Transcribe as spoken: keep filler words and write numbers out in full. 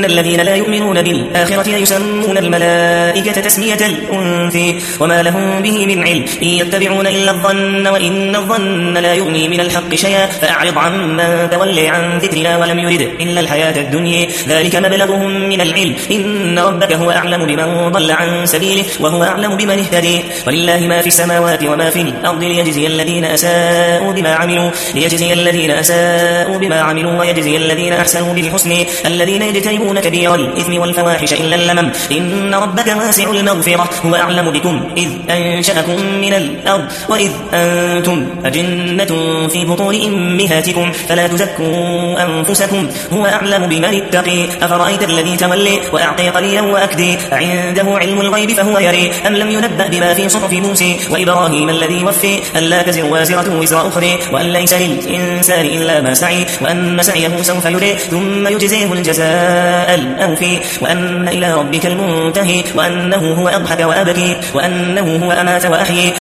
الذين لا يؤمنون بالآخرة يسمون الملائكة تسمية الأنثى وما لهم به من علم إن يتبعون إلا الظن وإن الظن لا يغني من الحق شيئا فأعرض عمن تولي عن ذكرنا ولم يرد إلا الحياة الدنيا ذلك مبلغهم من العلم إن ربك هو أعلم بمن ضل عن سبيله وهو أعلم بمن اهتدي ولله ما في السماوات وما في الأرض ليجزي الذين أساءوا بما عملوا ليجزي الذين أساءوا بما عملوا ويجزي الذين أحسنوا بالحسن الذين يجتنبون كبير الإثم والفواحش إلا اللمم إن ربك واسع المغفرة هو أعلم بكم إذ أنشأكم من الأرض وإذ أنتم أجنة في بطون أمهاتكم فلا تزكوا أنفسكم هو أعلم بمن اتقي أفرأيت الذي تولي وأعطي قليلا وأكدي عنده علم الغيب فهو يري أم لم ينبأ بما في صحف موسى وإبراهيم الذي وفي ألا تزر وازرة وزر أخرى وأن ليس للإنسان إلا ما سعي وأن سعيه سوف يرى ثم يجزيه الجزاء الأوفي وأن إلى ربك المنتهي وأنه هو أضحك وأبكي وأنه هو أمات وأحيي